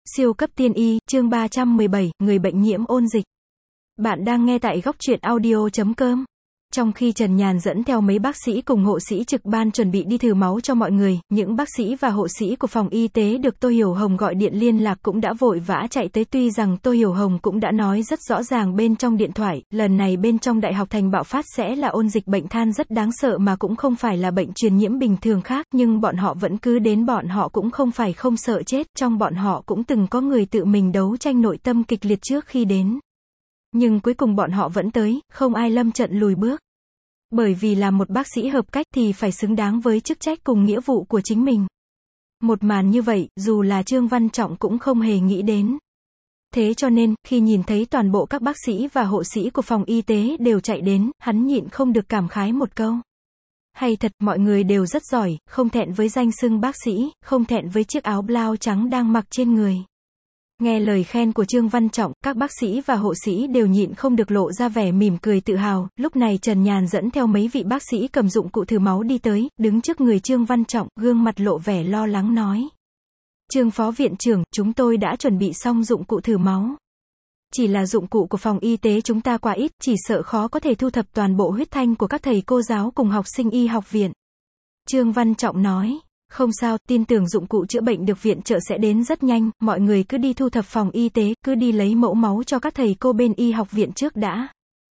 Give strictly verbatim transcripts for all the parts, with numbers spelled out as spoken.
Siêu cấp tiên y, chương ba trăm mười bảy, người bệnh nhiễm ôn dịch. Bạn đang nghe tại góc truyện audio chấm com. Trong khi Trần Nhàn dẫn theo mấy bác sĩ cùng hộ sĩ trực ban chuẩn bị đi thử máu cho mọi người, những bác sĩ và hộ sĩ của phòng y tế được Tô Hiểu Hồng gọi điện liên lạc cũng đã vội vã chạy tới. Tuy rằng Tô Hiểu Hồng cũng đã nói rất rõ ràng bên trong điện thoại, lần này bên trong Đại học Thành bạo phát sẽ là ôn dịch bệnh than rất đáng sợ mà cũng không phải là bệnh truyền nhiễm bình thường khác, nhưng bọn họ vẫn cứ đến. Bọn họ cũng không phải không sợ chết, trong bọn họ cũng từng có người tự mình đấu tranh nội tâm kịch liệt trước khi đến. Nhưng cuối cùng bọn họ vẫn tới, không ai lâm trận lùi bước. Bởi vì là một bác sĩ hợp cách thì phải xứng đáng với chức trách cùng nghĩa vụ của chính mình. Một màn như vậy, dù là Trương Văn Trọng cũng không hề nghĩ đến. Thế cho nên, khi nhìn thấy toàn bộ các bác sĩ và hộ sĩ của phòng y tế đều chạy đến, hắn nhịn không được cảm khái một câu. Hay thật, mọi người đều rất giỏi, không thẹn với danh xưng bác sĩ, không thẹn với chiếc áo blau trắng đang mặc trên người. Nghe lời khen của Trương Văn Trọng, các bác sĩ và hộ sĩ đều nhịn không được lộ ra vẻ mỉm cười tự hào. Lúc này Trần Nhàn dẫn theo mấy vị bác sĩ cầm dụng cụ thử máu đi tới, đứng trước người Trương Văn Trọng, gương mặt lộ vẻ lo lắng nói. Trương Phó Viện trưởng, chúng tôi đã chuẩn bị xong dụng cụ thử máu. Chỉ là dụng cụ của phòng y tế chúng ta quá ít, chỉ sợ khó có thể thu thập toàn bộ huyết thanh của các thầy cô giáo cùng học sinh y học viện. Trương Văn Trọng nói. Không sao, tin tưởng dụng cụ chữa bệnh được viện trợ sẽ đến rất nhanh, mọi người cứ đi thu thập phòng y tế, cứ đi lấy mẫu máu cho các thầy cô bên y học viện trước đã.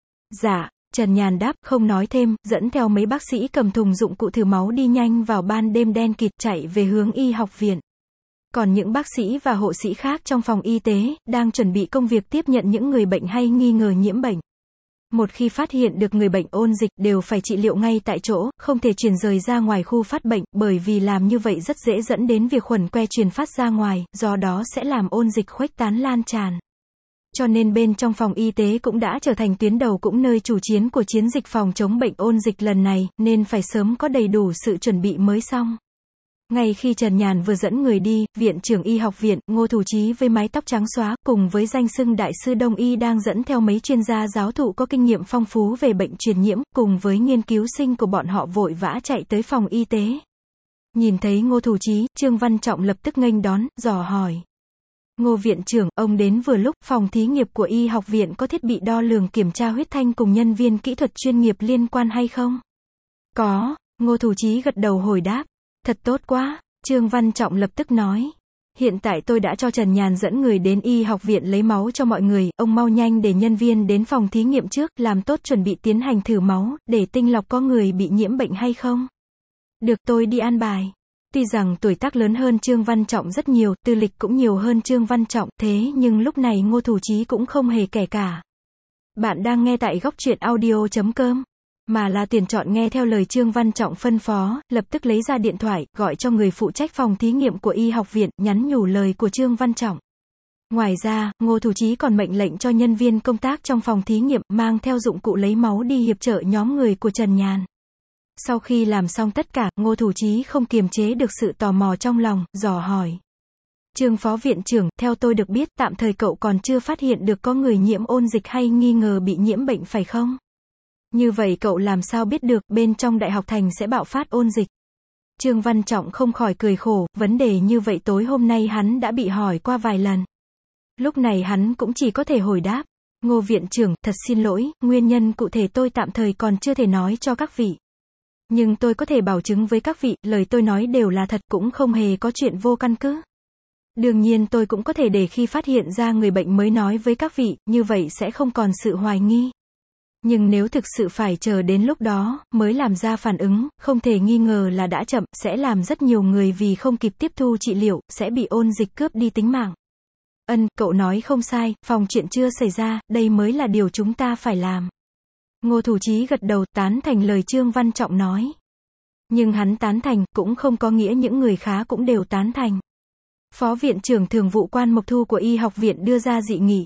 Dạ, Trần Nhàn đáp, không nói thêm, dẫn theo mấy bác sĩ cầm thùng dụng cụ thử máu đi nhanh vào ban đêm đen kịt chạy về hướng y học viện. Còn những bác sĩ và hộ sĩ khác trong phòng y tế, đang chuẩn bị công việc tiếp nhận những người bệnh hay nghi ngờ nhiễm bệnh. Một khi phát hiện được người bệnh ôn dịch đều phải trị liệu ngay tại chỗ, không thể chuyển rời ra ngoài khu phát bệnh, bởi vì làm như vậy rất dễ dẫn đến việc khuẩn que truyền phát ra ngoài, do đó sẽ làm ôn dịch khuếch tán lan tràn. Cho nên bên trong phòng y tế cũng đã trở thành tuyến đầu cũng nơi chủ chiến của chiến dịch phòng chống bệnh ôn dịch lần này, nên phải sớm có đầy đủ sự chuẩn bị mới xong. Ngay khi Trần Nhàn vừa dẫn người đi, Viện trưởng y học viện, Ngô Thủ Chí với mái tóc trắng xóa, cùng với danh xưng Đại sư Đông y đang dẫn theo mấy chuyên gia giáo thụ có kinh nghiệm phong phú về bệnh truyền nhiễm, cùng với nghiên cứu sinh của bọn họ vội vã chạy tới phòng y tế. Nhìn thấy Ngô Thủ Chí, Trương Văn Trọng lập tức nghênh đón, dò hỏi. Ngô Viện trưởng, ông đến vừa lúc, phòng thí nghiệm của y học viện có thiết bị đo lường kiểm tra huyết thanh cùng nhân viên kỹ thuật chuyên nghiệp liên quan hay không? Có, Ngô Thủ Chí gật đầu hồi đáp. Thật tốt quá, Trương Văn Trọng lập tức nói. Hiện tại tôi đã cho Trần Nhàn dẫn người đến y học viện lấy máu cho mọi người, ông mau nhanh để nhân viên đến phòng thí nghiệm trước, làm tốt chuẩn bị tiến hành thử máu, để tinh lọc có người bị nhiễm bệnh hay không. Được, tôi đi an bài. Tuy rằng tuổi tác lớn hơn Trương Văn Trọng rất nhiều, tư lịch cũng nhiều hơn Trương Văn Trọng, thế nhưng lúc này Ngô Thủ Chí cũng không hề kẻ cả. Bạn đang nghe tại góc truyện audio chấm com. Mà là tuyển chọn nghe theo lời Trương Văn Trọng phân phó, lập tức lấy ra điện thoại, gọi cho người phụ trách phòng thí nghiệm của y học viện, nhắn nhủ lời của Trương Văn Trọng. Ngoài ra, Ngô Thủ Chí còn mệnh lệnh cho nhân viên công tác trong phòng thí nghiệm, mang theo dụng cụ lấy máu đi hiệp trợ nhóm người của Trần Nhàn. Sau khi làm xong tất cả, Ngô Thủ Chí không kiềm chế được sự tò mò trong lòng, dò hỏi. Trương Phó Viện trưởng, theo tôi được biết, tạm thời cậu còn chưa phát hiện được có người nhiễm ôn dịch hay nghi ngờ bị nhiễm bệnh phải không? Như vậy cậu làm sao biết được, bên trong Đại học Thành sẽ bạo phát ôn dịch? Trương Văn Trọng không khỏi cười khổ, vấn đề như vậy tối hôm nay hắn đã bị hỏi qua vài lần. Lúc này hắn cũng chỉ có thể hồi đáp. Ngô Viện trưởng, thật xin lỗi, nguyên nhân cụ thể tôi tạm thời còn chưa thể nói cho các vị. Nhưng tôi có thể bảo chứng với các vị, lời tôi nói đều là thật, cũng không hề có chuyện vô căn cứ. Đương nhiên tôi cũng có thể để khi phát hiện ra người bệnh mới nói với các vị, như vậy sẽ không còn sự hoài nghi. Nhưng nếu thực sự phải chờ đến lúc đó, mới làm ra phản ứng, không thể nghi ngờ là đã chậm, sẽ làm rất nhiều người vì không kịp tiếp thu trị liệu, sẽ bị ôn dịch cướp đi tính mạng. Ân, cậu nói không sai, phòng chuyện chưa xảy ra, đây mới là điều chúng ta phải làm. Ngô Thủ Chí gật đầu, tán thành lời Trương Văn Trọng nói. Nhưng hắn tán thành, cũng không có nghĩa những người khác cũng đều tán thành. Phó Viện trưởng Thường vụ Quan Mộc Thu của y học viện đưa ra dị nghị.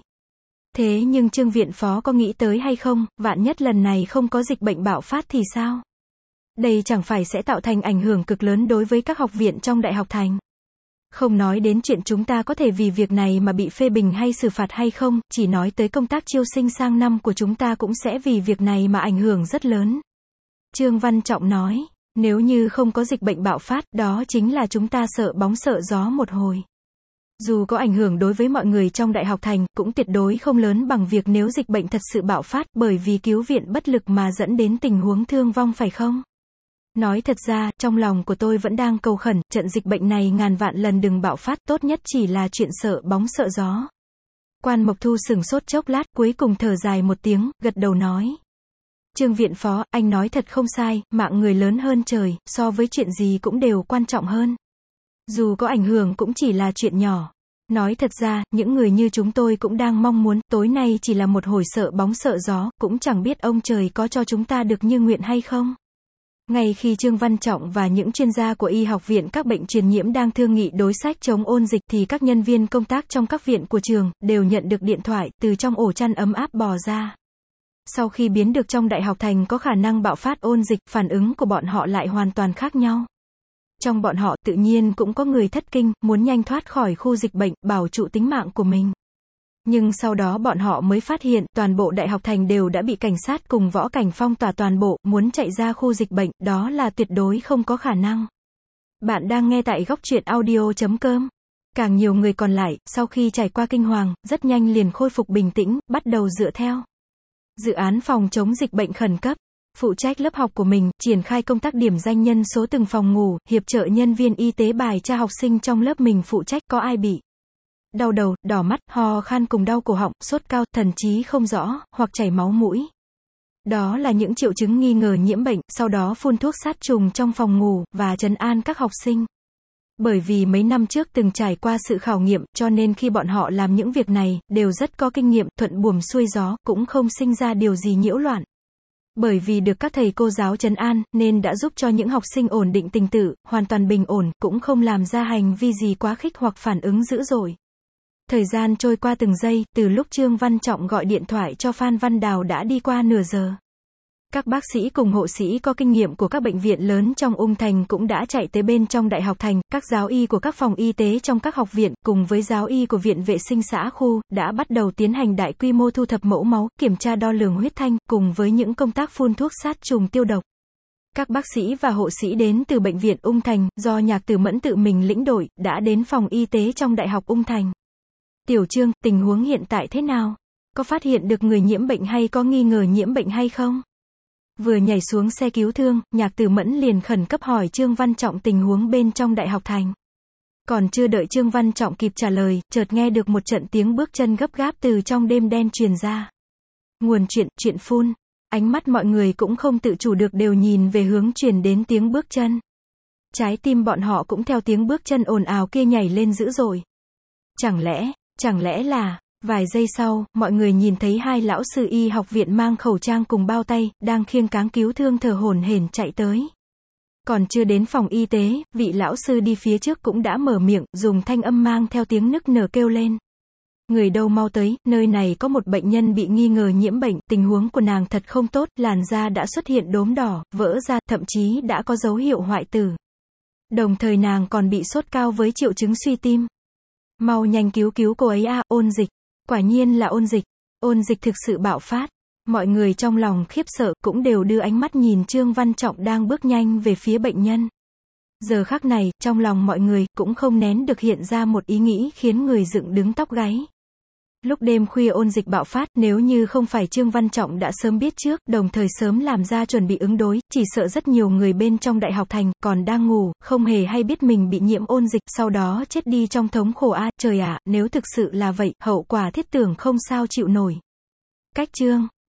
Thế nhưng Trương Viện Phó có nghĩ tới hay không, vạn nhất lần này không có dịch bệnh bạo phát thì sao? Đây chẳng phải sẽ tạo thành ảnh hưởng cực lớn đối với các học viện trong Đại học Thành. Không nói đến chuyện chúng ta có thể vì việc này mà bị phê bình hay xử phạt hay không, chỉ nói tới công tác chiêu sinh sang năm của chúng ta cũng sẽ vì việc này mà ảnh hưởng rất lớn. Trương Văn Trọng nói, nếu như không có dịch bệnh bạo phát, đó chính là chúng ta sợ bóng sợ gió một hồi. Dù có ảnh hưởng đối với mọi người trong Đại học Thành, cũng tuyệt đối không lớn bằng việc nếu dịch bệnh thật sự bạo phát, bởi vì cứu viện bất lực mà dẫn đến tình huống thương vong phải không? Nói thật ra, trong lòng của tôi vẫn đang cầu khẩn, trận dịch bệnh này ngàn vạn lần đừng bạo phát, tốt nhất chỉ là chuyện sợ bóng sợ gió. Quan Mộc Thu sửng sốt chốc lát, cuối cùng thở dài một tiếng, gật đầu nói. Trương viện phó, anh nói thật không sai, mạng người lớn hơn trời, so với chuyện gì cũng đều quan trọng hơn. Dù có ảnh hưởng cũng chỉ là chuyện nhỏ. Nói thật ra, những người như chúng tôi cũng đang mong muốn, tối nay chỉ là một hồi sợ bóng sợ gió, cũng chẳng biết ông trời có cho chúng ta được như nguyện hay không. Ngay khi Trương Văn Trọng và những chuyên gia của y học viện các bệnh truyền nhiễm đang thương nghị đối sách chống ôn dịch thì các nhân viên công tác trong các viện của trường, đều nhận được điện thoại, từ trong ổ chăn ấm áp bò ra. Sau khi biến được trong Đại học Thành có khả năng bạo phát ôn dịch, phản ứng của bọn họ lại hoàn toàn khác nhau. Trong bọn họ, tự nhiên cũng có người thất kinh, muốn nhanh thoát khỏi khu dịch bệnh, bảo trụ tính mạng của mình. Nhưng sau đó bọn họ mới phát hiện, toàn bộ Đại học Thành đều đã bị cảnh sát cùng võ cảnh phong tỏa toàn bộ, muốn chạy ra khu dịch bệnh, đó là tuyệt đối không có khả năng. Bạn đang nghe tại góc truyện audio chấm com. Càng nhiều người còn lại, sau khi trải qua kinh hoàng, rất nhanh liền khôi phục bình tĩnh, bắt đầu dựa theo dự án phòng chống dịch bệnh khẩn cấp. Phụ trách lớp học của mình, triển khai công tác điểm danh nhân số từng phòng ngủ, hiệp trợ nhân viên y tế bài tra học sinh trong lớp mình phụ trách có ai bị đau đầu, đỏ mắt, ho khan cùng đau cổ họng, sốt cao, thần trí không rõ, hoặc chảy máu mũi. Đó là những triệu chứng nghi ngờ nhiễm bệnh, sau đó phun thuốc sát trùng trong phòng ngủ, và trấn an các học sinh. Bởi vì mấy năm trước từng trải qua sự khảo nghiệm, cho nên khi bọn họ làm những việc này, đều rất có kinh nghiệm, thuận buồm xuôi gió, cũng không sinh ra điều gì nhiễu loạn. Bởi vì được các thầy cô giáo trấn an, nên đã giúp cho những học sinh ổn định tình tự, hoàn toàn bình ổn, cũng không làm ra hành vi gì quá khích hoặc phản ứng dữ dội. Thời gian trôi qua từng giây, từ lúc Trương Văn Trọng gọi điện thoại cho Phan Văn Đào đã đi qua nửa giờ. Các bác sĩ cùng hộ sĩ có kinh nghiệm của các bệnh viện lớn trong Ung Thành cũng đã chạy tới bên trong Đại học Thành, các giáo y của các phòng y tế trong các học viện, cùng với giáo y của Viện Vệ sinh xã khu, đã bắt đầu tiến hành đại quy mô thu thập mẫu máu, kiểm tra đo lường huyết thanh, cùng với những công tác phun thuốc sát trùng tiêu độc. Các bác sĩ và hộ sĩ đến từ Bệnh viện Ung Thành, do Nhạc Tử Mẫn tự mình lĩnh đội, đã đến phòng y tế trong Đại học Ung Thành. Tiểu Trương, tình huống hiện tại thế nào? Có phát hiện được người nhiễm bệnh hay có nghi ngờ nhiễm bệnh hay không? Vừa nhảy xuống xe cứu thương, Nhạc Tử Mẫn liền khẩn cấp hỏi Trương Văn Trọng tình huống bên trong Đại học Thành. Còn chưa đợi Trương Văn Trọng kịp trả lời, chợt nghe được một trận tiếng bước chân gấp gáp từ trong đêm đen truyền ra. Nguồn chuyện, chuyện phun. Ánh mắt mọi người cũng không tự chủ được đều nhìn về hướng truyền đến tiếng bước chân. Trái tim bọn họ cũng theo tiếng bước chân ồn ào kia nhảy lên dữ dội. Chẳng lẽ, chẳng lẽ là... Vài giây sau, mọi người nhìn thấy hai lão sư y học viện mang khẩu trang cùng bao tay, đang khiêng cáng cứu thương thở hổn hển chạy tới. Còn chưa đến phòng y tế, vị lão sư đi phía trước cũng đã mở miệng, dùng thanh âm mang theo tiếng nức nở kêu lên. Người đâu mau tới, nơi này có một bệnh nhân bị nghi ngờ nhiễm bệnh, tình huống của nàng thật không tốt, làn da đã xuất hiện đốm đỏ, vỡ ra, thậm chí đã có dấu hiệu hoại tử. Đồng thời nàng còn bị sốt cao với triệu chứng suy tim. Mau nhanh cứu cứu cô ấy a, ôn dịch. Quả nhiên là ôn dịch. Ôn dịch thực sự bạo phát. Mọi người trong lòng khiếp sợ cũng đều đưa ánh mắt nhìn Trương Văn Trọng đang bước nhanh về phía bệnh nhân. Giờ khắc này, trong lòng mọi người cũng không nén được hiện ra một ý nghĩ khiến người dựng đứng tóc gáy. Lúc đêm khuya ôn dịch bạo phát, nếu như không phải Trương Văn Trọng đã sớm biết trước, đồng thời sớm làm ra chuẩn bị ứng đối, chỉ sợ rất nhiều người bên trong Đại học Thành còn đang ngủ, không hề hay biết mình bị nhiễm ôn dịch, sau đó chết đi trong thống khổ a, trời ạ, nếu thực sự là vậy, hậu quả thiết tưởng không sao chịu nổi. Cách chương